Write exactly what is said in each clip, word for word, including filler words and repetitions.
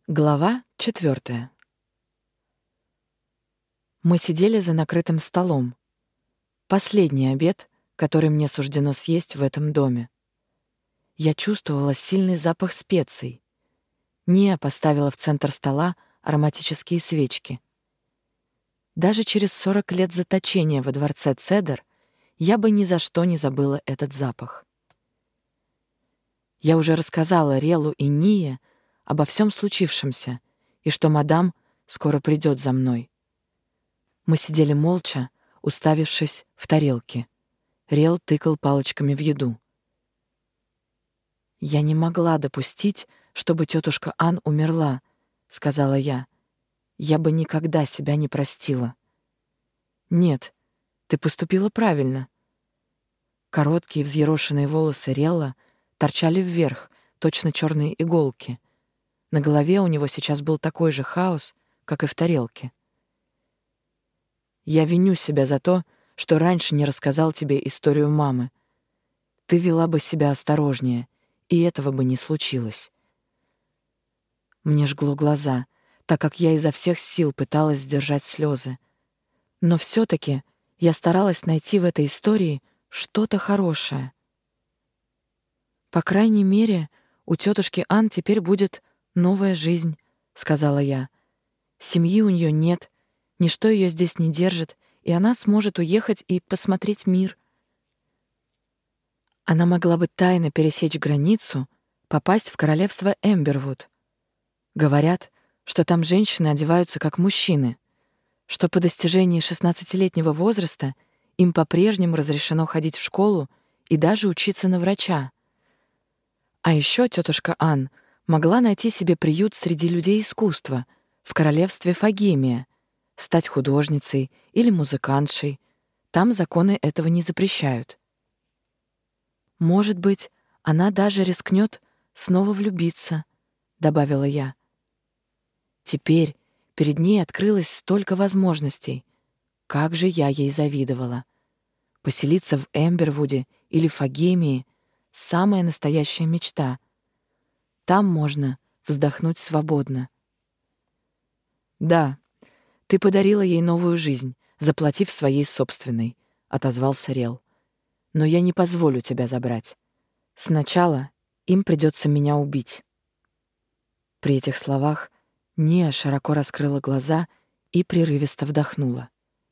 Глава четвертая. Мы сидели за накрытым столом. Последний обед, который мне суждено съесть в этом доме. Я чувствовала сильный запах специй. Ния поставила в центр стола ароматические свечки. Даже через сорок лет заточения во дворце Цедр я бы ни за что не забыла этот запах. Я уже рассказала Релу и Ния обо всем случившемся и что мадам скоро придет за мной. Мы сидели молча, уставившись в тарелки. Рел тыкал палочками в еду. «Я не могла допустить, чтобы тетушка Ан умерла», — сказала я. «Я бы никогда себя не простила». «Нет, ты поступила правильно». Короткие взъерошенные волосы Релла торчали вверх, точно черные иголки. На голове у него сейчас был такой же хаос, как и в тарелке. «Я виню себя за то, что раньше не рассказал тебе историю мамы. Ты вела бы себя осторожнее, и этого бы не случилось». Мне жгло глаза, так как я изо всех сил пыталась сдержать слезы. Но все-таки я старалась найти в этой истории что-то хорошее. «По крайней мере, у тетушки Ан теперь будет новая жизнь», — сказала я. «Семьи у нее нет, ничто ее здесь не держит, и она сможет уехать и посмотреть мир». Она могла бы тайно пересечь границу, попасть в королевство Эмбервуд. Говорят, что там женщины одеваются как мужчины, что по достижении шестнадцатилетнего возраста им по-прежнему разрешено ходить в школу и даже учиться на врача. А еще тетушка Ан могла найти себе приют среди людей искусства в королевстве Фагемия, стать художницей или музыкантшей. Там законы этого не запрещают. «Может быть, она даже рискнет снова влюбиться», — добавила я. Теперь перед ней открылось столько возможностей. Как же я ей завидовала. Поселиться в Эмбервуде или Фагемии — самая настоящая мечта. Там можно вздохнуть свободно. «Да, ты подарила ей новую жизнь, заплатив своей собственной», — отозвался Рел. «Но я не позволю тебя забрать. Сначала им придется меня убить». При этих словах Ния широко раскрыла глаза и прерывисто вдохнула.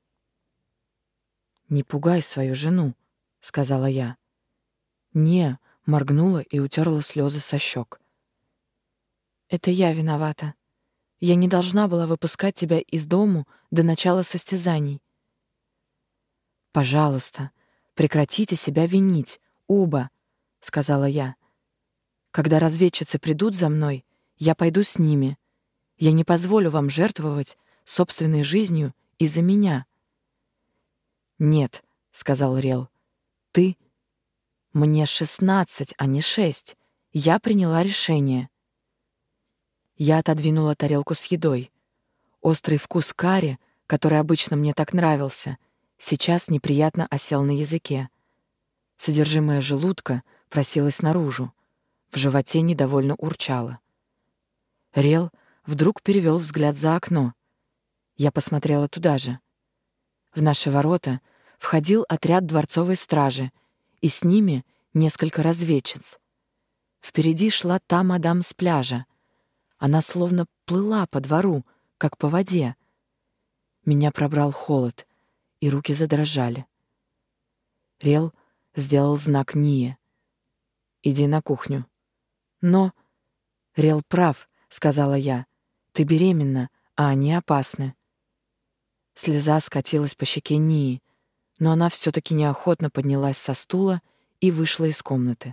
«Не пугай свою жену», — сказала я. Ния моргнула и утерла слезы со щек. «Это я виновата. Я не должна была выпускать тебя из дому до начала состязаний». «Пожалуйста, прекратите себя винить, оба», — сказала я. «Когда разведчицы придут за мной, я пойду с ними. Я не позволю вам жертвовать собственной жизнью из-за меня». «Нет», — сказал Рел, — «ты...» «Мне шестнадцать, а не шесть. Я приняла решение». Я отодвинула тарелку с едой. Острый вкус карри, который обычно мне так нравился, сейчас неприятно осел на языке. Содержимое желудка просилось наружу. В животе недовольно урчало. Рел вдруг перевел взгляд за окно. Я посмотрела туда же. В наши ворота входил отряд дворцовой стражи, и с ними несколько разведчиц. Впереди шла та мадам с пляжа. Она словно плыла по двору, как по воде. Меня пробрал холод, и руки задрожали. Рел сделал знак Ние. «Иди на кухню». «Но...» «Рел прав», — сказала я. «Ты беременна, а они опасны». Слеза скатилась по щеке Нии, но она все-таки неохотно поднялась со стула и вышла из комнаты.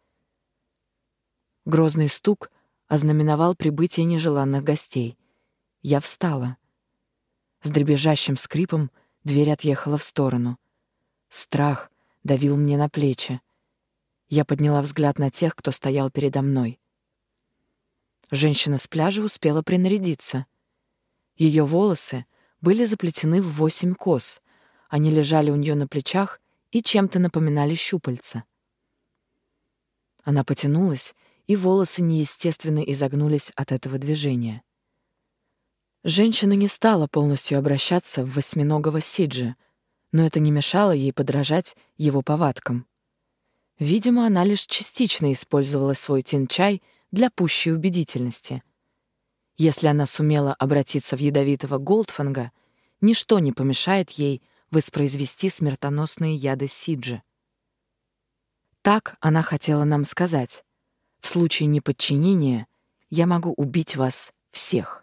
Грозный стук ознаменовал прибытие нежеланных гостей. Я встала. С дребезжащим скрипом дверь отъехала в сторону. Страх давил мне на плечи. Я подняла взгляд на тех, кто стоял передо мной. Женщина с пляжа успела принарядиться. Ее волосы были заплетены в восемь кос. Они лежали у нее на плечах и чем-то напоминали щупальца. Она потянулась и волосы неестественно изогнулись от этого движения. Женщина не стала полностью обращаться в восьминогого Сиджи, но это не мешало ей подражать его повадкам. Видимо, она лишь частично использовала свой тин-чай для пущей убедительности. Если она сумела обратиться в ядовитого Голдфанга, ничто не помешает ей воспроизвести смертоносные яды Сиджи. Так она хотела нам сказать: в случае неподчинения я могу убить вас всех.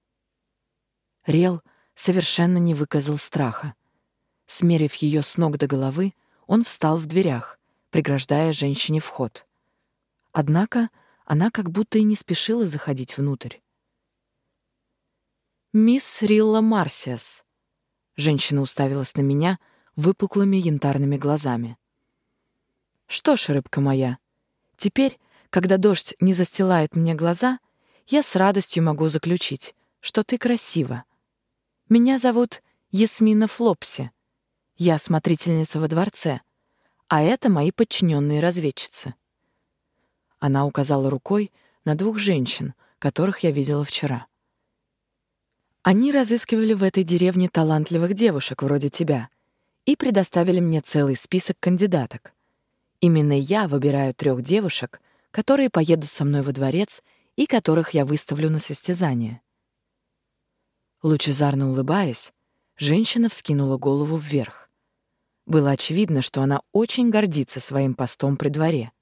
Рел совершенно не выказал страха. Смерив ее с ног до головы, он встал в дверях, преграждая женщине вход. Однако она как будто и не спешила заходить внутрь. «Мисс Рилла Марсиас», — женщина уставилась на меня выпуклыми янтарными глазами. «Что ж, рыбка моя, теперь, когда дождь не застилает мне глаза, я с радостью могу заключить, что ты красива. Меня зовут Ясмина Флопси. Я смотрительница во дворце, а это мои подчиненные разведчицы». Она указала рукой на двух женщин, которых я видела вчера. Они разыскивали в этой деревне талантливых девушек вроде тебя и предоставили мне целый список кандидаток. Именно я выбираю трех девушек, которые поедут со мной во дворец и которых я выставлю на состязание. Лучезарно улыбаясь, женщина вскинула голову вверх. Было очевидно, что она очень гордится своим постом при дворе.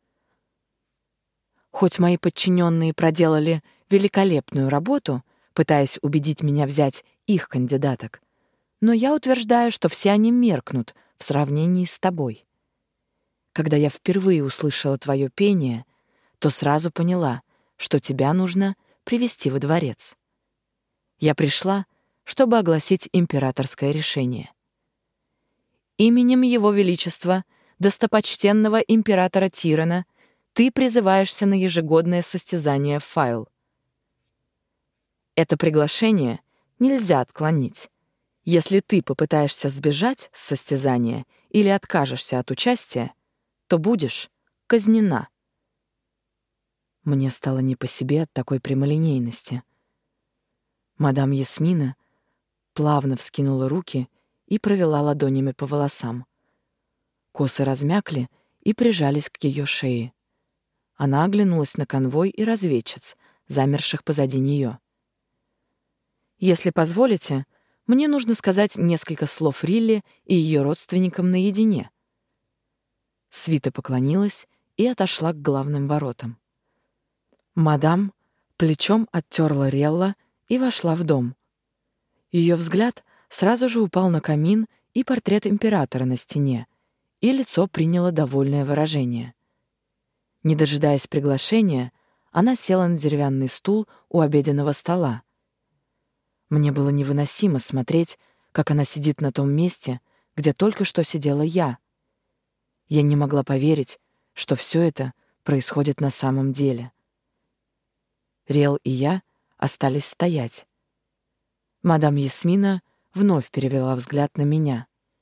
Хоть мои подчиненные проделали великолепную работу, пытаясь убедить меня взять их кандидаток, но я утверждаю, что все они меркнут в сравнении с тобой. Когда я впервые услышала твое пение, то сразу поняла, что тебя нужно привести во дворец. Я пришла, чтобы огласить императорское решение. Именем Его Величества, достопочтенного императора Тирана, ты призываешься на ежегодное состязание в Файл. Это приглашение нельзя отклонить. Если ты попытаешься сбежать с состязания или откажешься от участия, то будешь казнена. Мне стало не по себе от такой прямолинейности. Мадам Ясмина плавно вскинула руки и провела ладонями по волосам. Косы размякли и прижались к ее шее. Она оглянулась на конвой и разведчиц, замерших позади нее. «Если позволите, мне нужно сказать несколько слов Рилле и ее родственникам наедине». Свита поклонилась и отошла к главным воротам. Мадам плечом оттерла Релла и вошла в дом. Ее взгляд сразу же упал на камин и портрет императора на стене, и лицо приняло довольное выражение. Не дожидаясь приглашения, она села на деревянный стул у обеденного стола. Мне было невыносимо смотреть, как она сидит на том месте, где только что сидела я. Я не могла поверить, что все это происходит на самом деле. Рел и я остались стоять. Мадам Ясмина вновь перевела взгляд на меня.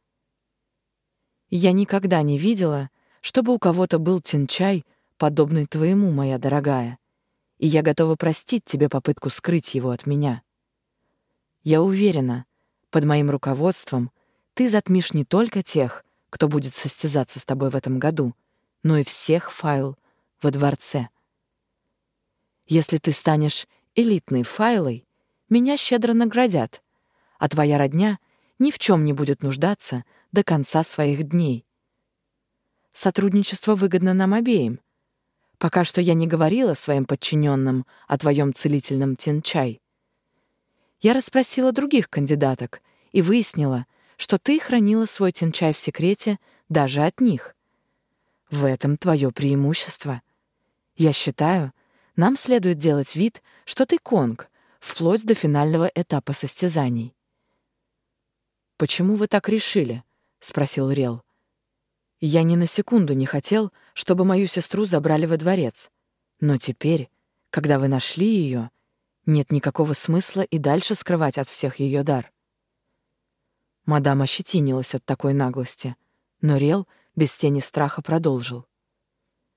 «Я никогда не видела, чтобы у кого-то был тин-чай, подобный твоему, моя дорогая, и я готова простить тебе попытку скрыть его от меня. Я уверена, под моим руководством ты затмишь не только тех, кто будет состязаться с тобой в этом году, но и всех Файл во дворце. Если ты станешь элитной Файлой, меня щедро наградят, а твоя родня ни в чем не будет нуждаться до конца своих дней. Сотрудничество выгодно нам обеим. Пока что я не говорила своим подчиненным о твоем целительном тин-чай. Я расспросила других кандидаток и выяснила, что ты хранила свой тин-чай в секрете даже от них. В этом твое преимущество. Я считаю, нам следует делать вид, что ты конг, вплоть до финального этапа состязаний. «Почему вы так решили?» — спросил Рел. «Я ни на секунду не хотел, чтобы мою сестру забрали во дворец. Но теперь, когда вы нашли ее, нет никакого смысла и дальше скрывать от всех ее дар». Мадам ощетинилась от такой наглости, но Рел без тени страха продолжил.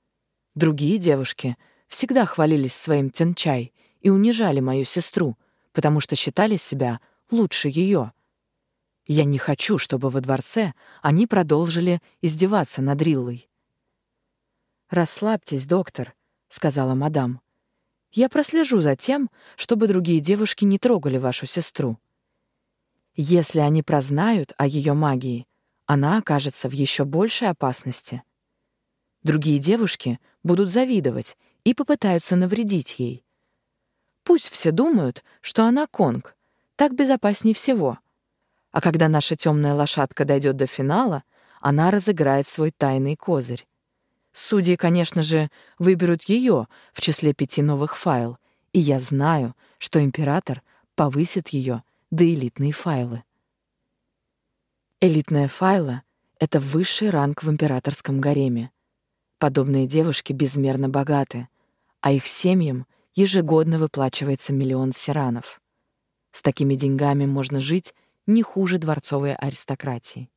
Другие девушки всегда хвалились своим тянчай и унижали мою сестру, потому что считали себя лучше ее. Я не хочу, чтобы во дворце они продолжили издеваться над Риллой. «Расслабьтесь, доктор», — сказала мадам. «Я прослежу за тем, чтобы другие девушки не трогали вашу сестру. Если они прознают о ее магии, она окажется в еще большей опасности. Другие девушки будут завидовать и попытаются навредить ей. Пусть все думают, что она конг, так безопаснее всего. А когда наша темная лошадка дойдет до финала, она разыграет свой тайный козырь. Судьи, конечно же, выберут ее в числе пяти новых файл, и я знаю, что император повысит ее до элитной файлы. Элитная файла — это высший ранг в императорском гареме. Подобные девушки безмерно богаты, а их семьям ежегодно выплачивается миллион сиранов. С такими деньгами можно жить не хуже дворцовой аристократии.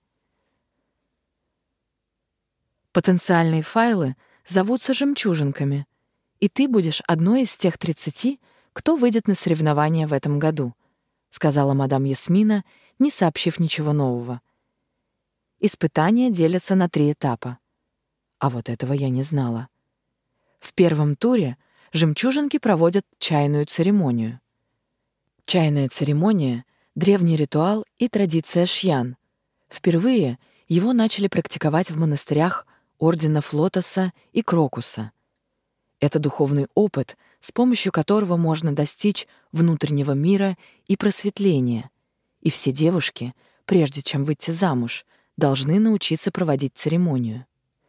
Потенциальные файлы зовутся жемчужинками, и ты будешь одной из тех тридцати, кто выйдет на соревнования в этом году, сказала мадам Ясмина, не сообщив ничего нового. Испытания делятся на три этапа. А вот этого я не знала. В первом туре жемчужинки проводят чайную церемонию. Чайная церемония — древний ритуал и традиция шьян. Впервые его начали практиковать в монастырях орденов Лотоса и Крокуса. Это духовный опыт, с помощью которого можно достичь внутреннего мира и просветления. И все девушки, прежде чем выйти замуж, должны научиться проводить церемонию.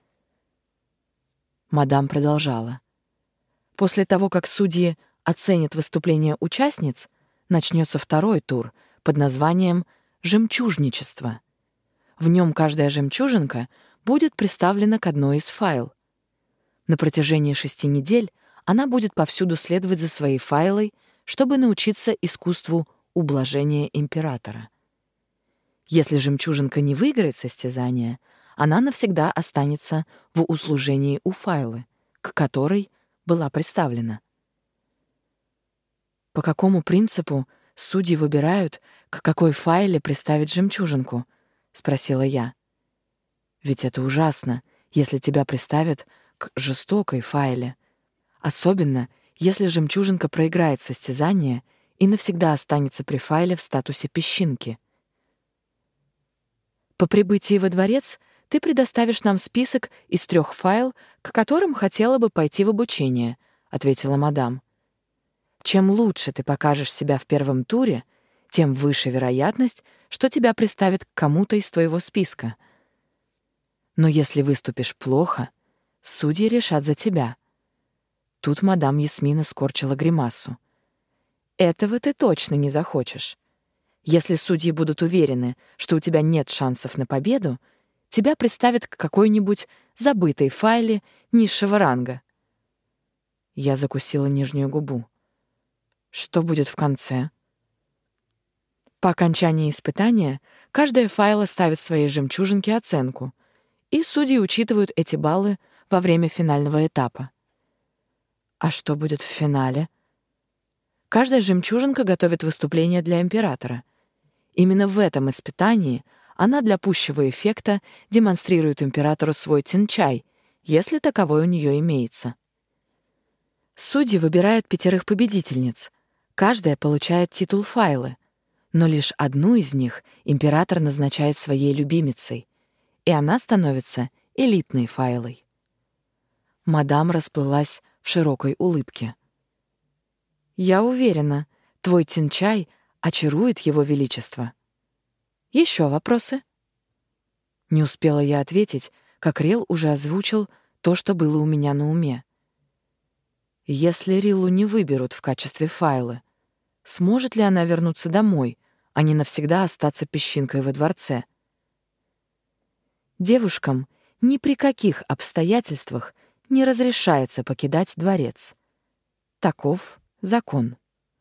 Мадам продолжала. После того, как судьи оценят выступления участниц, начнется второй тур под названием «Жемчужничество». В нем каждая жемчужинка будет приставлена к одной из файл. На протяжении шести недель она будет повсюду следовать за своей файлой, чтобы научиться искусству ублажения императора. Если жемчужинка не выиграет состязание, она навсегда останется в услужении у файлы, к которой была приставлена. По какому принципу судьи выбирают, к какой файле приставить жемчужинку? Спросила я. Ведь это ужасно, если тебя приставят к жестокой файле. Особенно, если жемчужинка проиграет состязание и навсегда останется при файле в статусе песчинки. По прибытии во дворец ты предоставишь нам список из трех файл, к которым хотела бы пойти в обучение, ответила мадам. Чем лучше ты покажешь себя в первом туре, тем выше вероятность, что тебя приставят к кому-то из твоего списка. Но если выступишь плохо, судьи решат за тебя. Тут мадам Ясмина скорчила гримасу. Этого ты точно не захочешь. Если судьи будут уверены, что у тебя нет шансов на победу, тебя приставят к какой-нибудь забытой файле низшего ранга. Я закусила нижнюю губу. Что будет в конце? По окончании испытания каждая файла ставит своей жемчужинке оценку, и судьи учитывают эти баллы во время финального этапа. А что будет в финале? Каждая жемчужинка готовит выступление для императора. Именно в этом испытании она для пущего эффекта демонстрирует императору свой тянчай, если таковой у нее имеется. Судьи выбирают пятерых победительниц. Каждая получает титул файлы, но лишь одну из них император назначает своей любимицей, и она становится элитной файлой. Мадам расплылась в широкой улыбке. «Я уверена, твой тянчай очарует его величество. Еще вопросы?» Не успела я ответить, как Рил уже озвучил то, что было у меня на уме. Если Риллу не выберут в качестве файла, сможет ли она вернуться домой, а не навсегда остаться песчинкой во дворце? Девушкам ни при каких обстоятельствах не разрешается покидать дворец. Таков закон.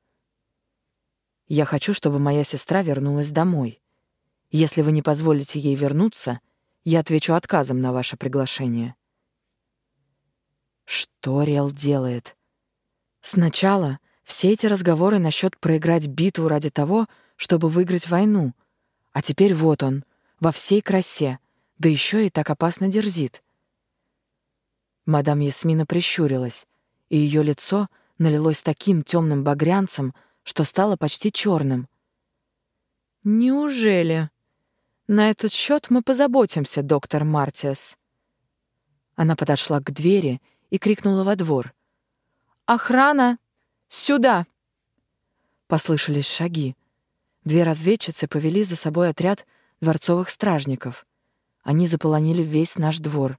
Я хочу, чтобы моя сестра вернулась домой. Если вы не позволите ей вернуться, я отвечу отказом на ваше приглашение. Что Рел делает? Сначала все эти разговоры насчет проиграть битву ради того, чтобы выиграть войну. А теперь вот он, во всей красе, да еще и так опасно дерзит. Мадам Ясмина прищурилась, и ее лицо налилось таким темным багрянцем, что стало почти черным. «Неужели? На этот счет мы позаботимся, доктор Мартиас». Она подошла к двери и крикнула во двор. «Охрана! Сюда!» Послышались шаги. Две разведчицы повели за собой отряд дворцовых стражников. Они заполонили весь наш двор.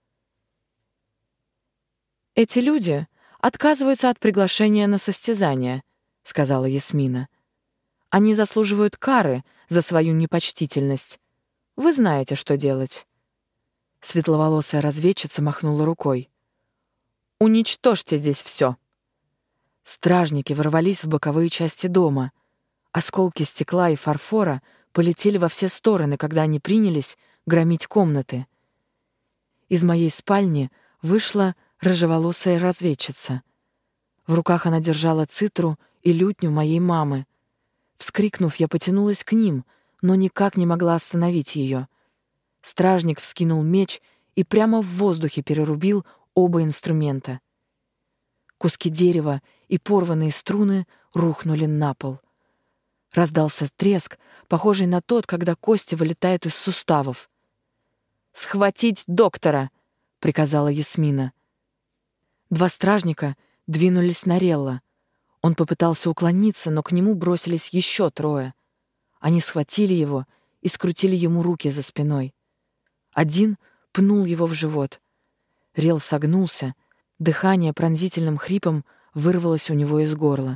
«Эти люди отказываются от приглашения на состязание», — сказала Ясмина. «Они заслуживают кары за свою непочтительность. Вы знаете, что делать». Светловолосая разведчица махнула рукой. «Уничтожьте здесь все». Стражники ворвались в боковые части дома. Осколки стекла и фарфора полетели во все стороны, когда они принялись громить комнаты. Из моей спальни вышла рыжеволосая разведчица. В руках она держала цитру и лютню моей мамы. Вскрикнув, я потянулась к ним, но никак не могла остановить ее. Стражник вскинул меч и прямо в воздухе перерубил оба инструмента. Куски дерева и порванные струны рухнули на пол. Раздался треск, похожий на тот, когда кости вылетают из суставов. «Схватить доктора!» — приказала Ясмина. Два стражника двинулись на Релла. Он попытался уклониться, но к нему бросились еще трое. Они схватили его и скрутили ему руки за спиной. Один пнул его в живот. Релл согнулся, дыхание пронзительным хрипом вырвалось у него из горла.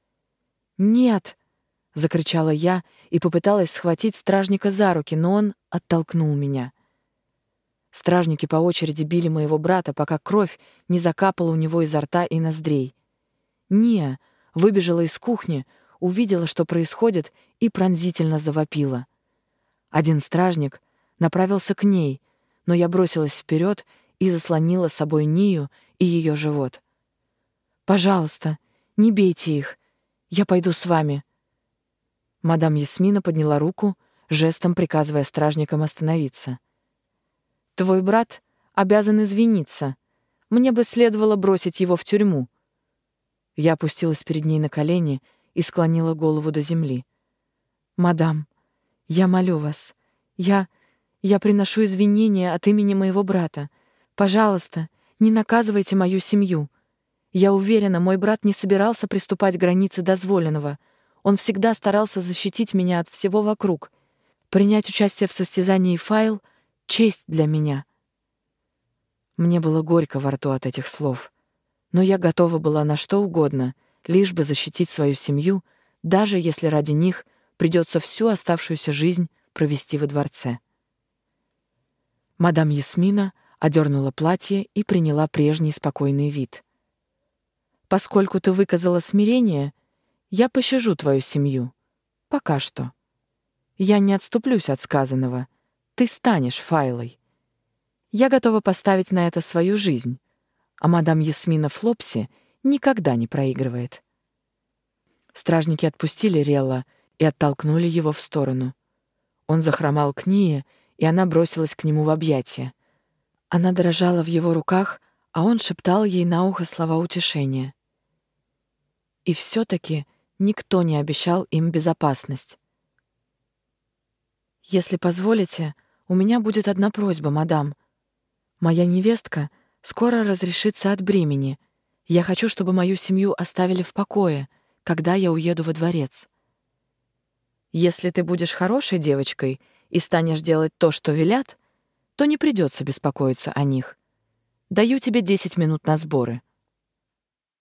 «Нет!» — закричала я и попыталась схватить стражника за руки, но он оттолкнул меня. Стражники по очереди били моего брата, пока кровь не закапала у него изо рта и ноздрей. Ния выбежала из кухни, увидела, что происходит, и пронзительно завопила. Один стражник направился к ней, но я бросилась вперед и заслонила собой Нию и ее живот. «Пожалуйста, не бейте их. Я пойду с вами». Мадам Ясмина подняла руку, жестом приказывая стражникам остановиться. «Твой брат обязан извиниться. Мне бы следовало бросить его в тюрьму». Я опустилась перед ней на колени и склонила голову до земли. «Мадам, я молю вас. Я... я приношу извинения от имени моего брата. Пожалуйста, не наказывайте мою семью. Я уверена, мой брат не собирался приступать к границе дозволенного. Он всегда старался защитить меня от всего вокруг. Принять участие в состязании Файл — честь для меня». Мне было горько во рту от этих слов, но я готова была на что угодно, лишь бы защитить свою семью, даже если ради них придется всю оставшуюся жизнь провести во дворце. Мадам Ясмина одернула платье и приняла прежний спокойный вид. «Поскольку ты выказала смирение, я пощажу твою семью. Пока что. Я не отступлюсь от сказанного. Ты станешь Файлой. Я готова поставить на это свою жизнь, а мадам Ясмина Флопси никогда не проигрывает». Стражники отпустили Релла и оттолкнули его в сторону. Он захромал к Ние, и она бросилась к нему в объятия. Она дрожала в его руках, а он шептал ей на ухо слова утешения. И все-таки никто не обещал им безопасность. «Если позволите, у меня будет одна просьба, мадам. Моя невестка скоро разрешится от бремени. Я хочу, чтобы мою семью оставили в покое, когда я уеду во дворец». «Если ты будешь хорошей девочкой и станешь делать то, что велят, то не придется беспокоиться о них. Даю тебе десять минут на сборы».